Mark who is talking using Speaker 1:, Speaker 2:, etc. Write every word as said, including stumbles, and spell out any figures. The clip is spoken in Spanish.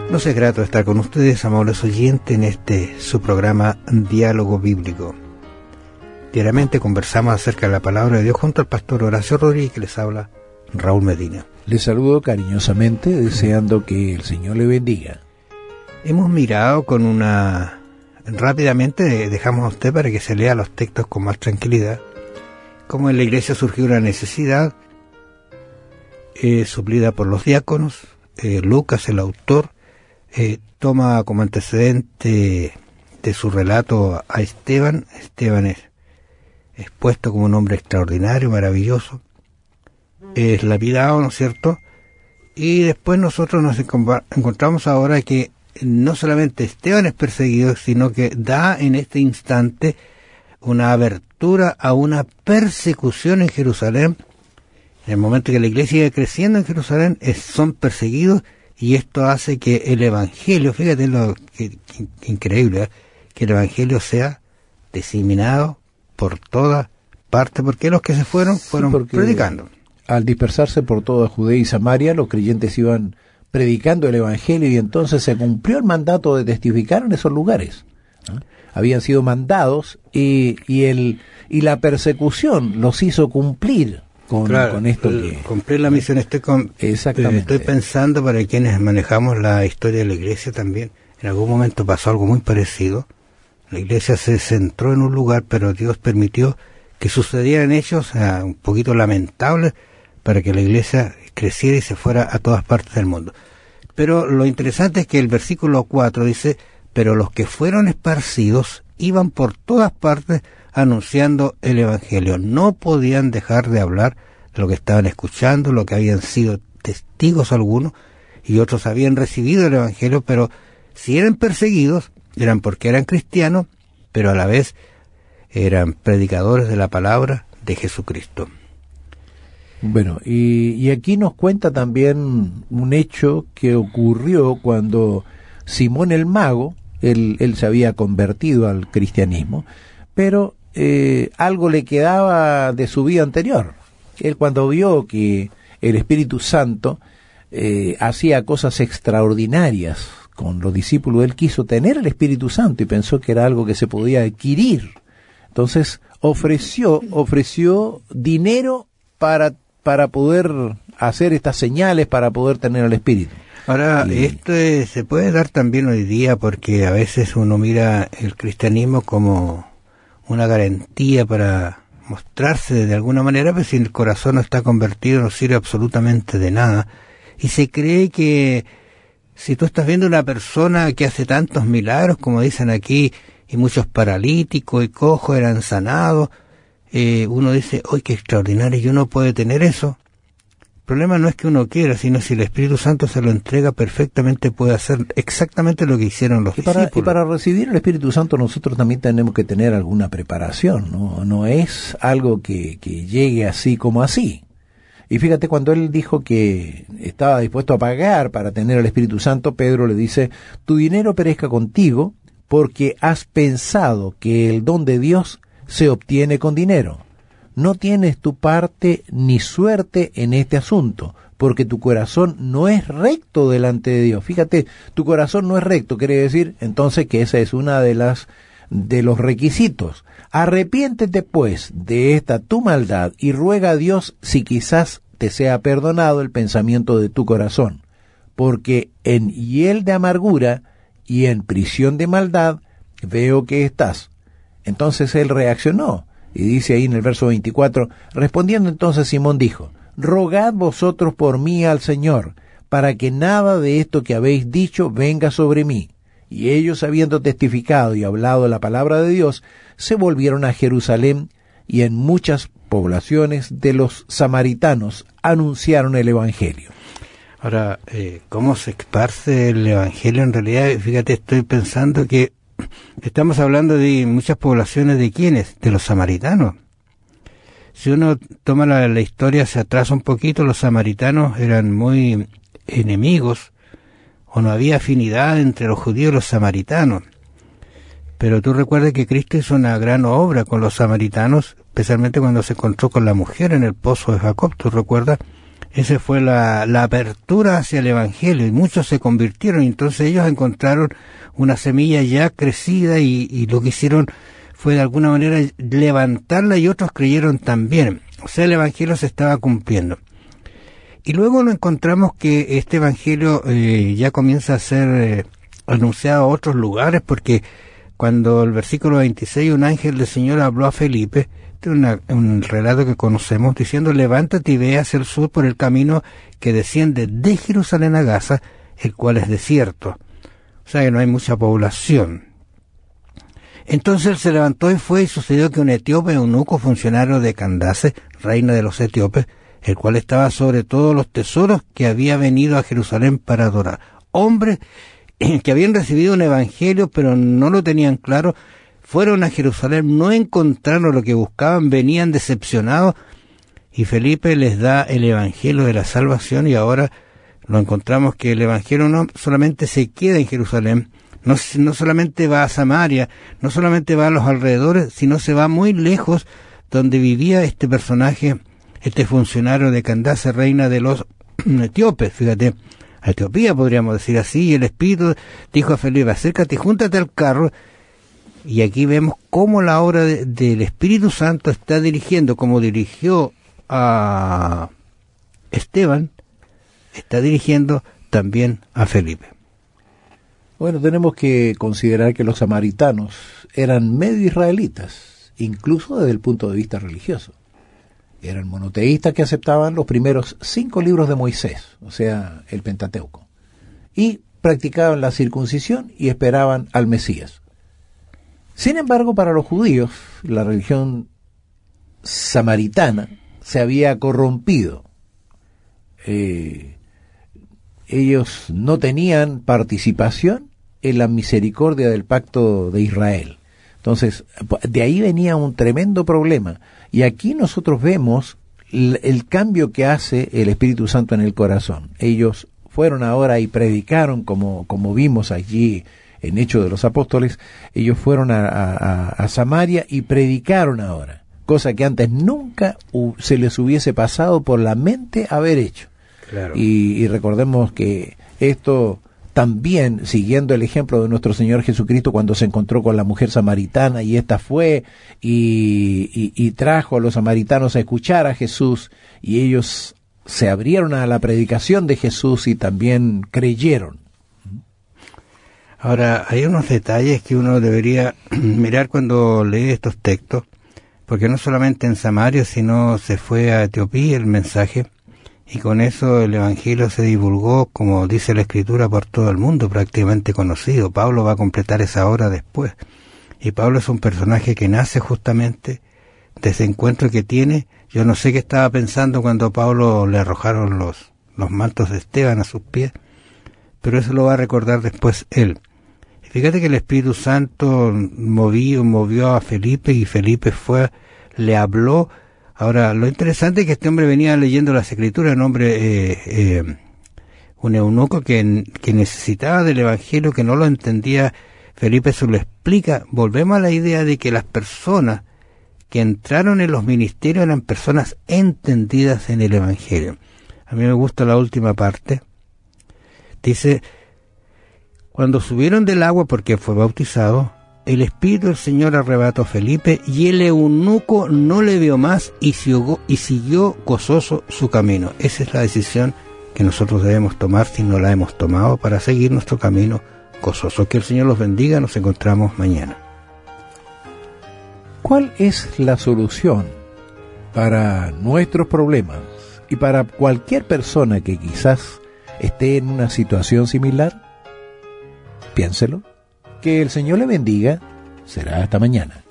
Speaker 1: Nos es grato estar con ustedes, amables oyentes, en este su programa Diálogo Bíblico. Diariamente conversamos acerca de la palabra de Dios junto al pastor Horacio Rodríguez, que les habla Raúl Medina.
Speaker 2: Les saludo cariñosamente, deseando que el Señor le bendiga.
Speaker 1: Hemos mirado con una... Rápidamente dejamos a usted para que se lea los textos con más tranquilidad. Cómo en la iglesia surgió una necesidad eh, suplida por los diáconos. Eh, Lucas, el autor, eh, toma como antecedente de su relato a Esteban. Esteban es expuesto como un hombre extraordinario, maravilloso, es lapidado, ¿no es cierto? Y después nosotros nos encontramos ahora que no solamente Esteban es perseguido, sino que da en este instante una abertura a una persecución en Jerusalén. En el momento que la iglesia sigue creciendo en Jerusalén, es, son perseguidos, y esto hace que el evangelio, fíjate lo que, que, que increíble, ¿eh? que el evangelio sea diseminado por toda parte, porque los que se fueron, fueron sí, predicando.
Speaker 2: Al dispersarse por toda Judea y Samaria, los creyentes iban predicando el evangelio, y entonces se cumplió el mandato de testificar en esos lugares. ¿no? Habían sido mandados, y, y, el, y la persecución los hizo cumplir con,
Speaker 1: claro,
Speaker 2: con esto que...
Speaker 1: Cumplir la misión. Estoy, con,
Speaker 2: Exactamente.
Speaker 1: estoy pensando, para quienes manejamos la historia de la iglesia también, en algún momento pasó algo muy parecido. La iglesia se centró en un lugar, pero Dios permitió que sucedieran hechos uh, un poquito lamentables para que la iglesia creciera y se fuera a todas partes del mundo. Pero lo interesante es que el versículo cuatro dice: pero los que fueron esparcidos iban por todas partes anunciando el evangelio. No podían dejar de hablar de lo que estaban escuchando, lo que habían sido testigos algunos, y otros habían recibido el evangelio, pero si eran perseguidos, eran porque eran cristianos, pero a la vez eran predicadores de la palabra de Jesucristo.
Speaker 2: Bueno, y, y aquí nos cuenta también un hecho que ocurrió cuando Simón el Mago, él, él se había convertido al cristianismo, pero eh, algo le quedaba de su vida anterior. Él, cuando vio que el Espíritu Santo eh, hacía cosas extraordinarias con los discípulos, él quiso tener el Espíritu Santo y pensó que era algo que se podía adquirir. Entonces ofreció, ofreció dinero para, para poder hacer estas señales, para poder tener el Espíritu.
Speaker 1: Ahora, y esto es, se puede dar también hoy día, porque a veces uno mira el cristianismo como una garantía para mostrarse de alguna manera, pero si el corazón no está convertido no sirve absolutamente de nada. Y se cree que si tú estás viendo una persona que hace tantos milagros, como dicen aquí, y muchos paralíticos y cojos eran sanados, eh, uno dice, ¡ay, qué extraordinario! Y uno puede tener eso. El problema no es que uno quiera, sino si el Espíritu Santo se lo entrega perfectamente, puede hacer exactamente lo que hicieron los
Speaker 2: y para,
Speaker 1: discípulos.
Speaker 2: Y para recibir el Espíritu Santo nosotros también tenemos que tener alguna preparación, ¿no? No es algo que, que llegue así como así. Y fíjate, cuando él dijo que estaba dispuesto a pagar para tener el Espíritu Santo, Pedro le dice: tu dinero perezca contigo, porque has pensado que el don de Dios se obtiene con dinero. No tienes tu parte ni suerte en este asunto, porque tu corazón no es recto delante de Dios. Fíjate, tu corazón no es recto, quiere decir entonces que esa es una de las de los requisitos. Arrepiéntete pues de esta tu maldad y ruega a Dios si quizás te sea perdonado el pensamiento de tu corazón, porque en hiel de amargura y en prisión de maldad veo que estás. Entonces él reaccionó, y dice ahí en el verso veinticuatro, respondiendo entonces Simón dijo: rogad vosotros por mí al Señor, para que nada de esto que habéis dicho venga sobre mí. Y ellos, habiendo testificado y hablado la palabra de Dios, se volvieron a Jerusalén, y en muchas poblaciones de los samaritanos anunciaron el Evangelio.
Speaker 1: Ahora, eh, ¿cómo se esparce el Evangelio? En realidad, fíjate, estoy pensando que estamos hablando de muchas poblaciones. ¿De quiénes? De los samaritanos. Si uno toma la, la historia hacia atrás un poquito, los samaritanos eran muy enemigos, o no había afinidad entre los judíos y los samaritanos. Pero tú recuerdas que Cristo hizo una gran obra con los samaritanos, especialmente cuando se encontró con la mujer en el pozo de Jacob. ¿Tú recuerdas? Esa fue la, la apertura hacia el Evangelio, y muchos se convirtieron, y entonces ellos encontraron una semilla ya crecida, y, y lo que hicieron fue de alguna manera levantarla, y otros creyeron también. O sea, el Evangelio se estaba cumpliendo. Y luego nos encontramos que este Evangelio eh, ya comienza a ser eh, anunciado a otros lugares, porque cuando el versículo veintiséis, un ángel del Señor habló a Felipe, este es una, un relato que conocemos, diciendo: levántate y ve hacia el sur por el camino que desciende de Jerusalén a Gaza, el cual es desierto. O sea que no hay mucha población. Entonces él se levantó y fue, y sucedió que un etíope, eunuco, funcionario de Candace, reina de los etíopes, el cual estaba sobre todos los tesoros, que había venido a Jerusalén para adorar. Hombres que habían recibido un evangelio, pero no lo tenían claro, fueron a Jerusalén, no encontraron lo que buscaban, venían decepcionados, y Felipe les da el evangelio de la salvación, y ahora lo encontramos que el evangelio no solamente se queda en Jerusalén, no, no solamente va a Samaria, no solamente va a los alrededores, sino se va muy lejos, donde vivía este personaje, este funcionario de Candace, reina de los etíopes, fíjate, a Etiopía podríamos decir así, y el Espíritu dijo a Felipe: acércate y júntate al carro. Y aquí vemos cómo la obra de, del Espíritu Santo está dirigiendo, como dirigió a Esteban, está dirigiendo también a Felipe.
Speaker 2: Bueno, tenemos que considerar que los samaritanos eran medio israelitas, incluso desde el punto de vista religioso. Eran monoteístas que aceptaban los primeros cinco libros de Moisés, o sea, el Pentateuco, y practicaban la circuncisión y esperaban al Mesías. Sin embargo, para los judíos, la religión samaritana se había corrompido. Eh, ellos no tenían participación en la misericordia del pacto de Israel. Entonces, de ahí venía un tremendo problema. Y aquí nosotros vemos el, el cambio que hace el Espíritu Santo en el corazón. Ellos fueron ahora y predicaron, como, como vimos allí en Hechos de los Apóstoles, ellos fueron a, a, a Samaria y predicaron ahora, cosa que antes nunca uh, se les hubiese pasado por la mente haber hecho.
Speaker 1: Claro.
Speaker 2: Y, y recordemos que esto también, siguiendo el ejemplo de nuestro Señor Jesucristo, cuando se encontró con la mujer samaritana, y ésta fue y, y, y trajo a los samaritanos a escuchar a Jesús, y ellos se abrieron a la predicación de Jesús y también creyeron.
Speaker 1: Ahora, hay unos detalles que uno debería mirar cuando lee estos textos, porque no solamente en Samaria, sino se fue a Etiopía el mensaje, y con eso el Evangelio se divulgó, como dice la Escritura, por todo el mundo, prácticamente conocido. Pablo va a completar esa obra después. Y Pablo es un personaje que nace justamente de ese encuentro que tiene. Yo no sé qué estaba pensando cuando a Pablo le arrojaron los, los mantos de Esteban a sus pies, pero eso lo va a recordar después él. Fíjate que el Espíritu Santo movió, movió a Felipe, y Felipe fue, le habló. Ahora, lo interesante es que este hombre venía leyendo las Escrituras, un hombre, eh, eh, un eunuco que, que necesitaba del Evangelio, que no lo entendía. Felipe se lo explica. Volvemos a la idea de que las personas que entraron en los ministerios eran personas entendidas en el Evangelio. A mí me gusta la última parte. Dice: cuando subieron del agua, porque fue bautizado, el Espíritu del Señor arrebató a Felipe, y el eunuco no le vio más y siguió, y siguió gozoso su camino. Esa es la decisión que nosotros debemos tomar, si no la hemos tomado, para seguir nuestro camino gozoso. Que el Señor los bendiga. Nos encontramos mañana.
Speaker 2: ¿Cuál es la solución para nuestros problemas y para cualquier persona que quizás esté en una situación similar? Piénselo. Que el Señor le bendiga. Será hasta mañana.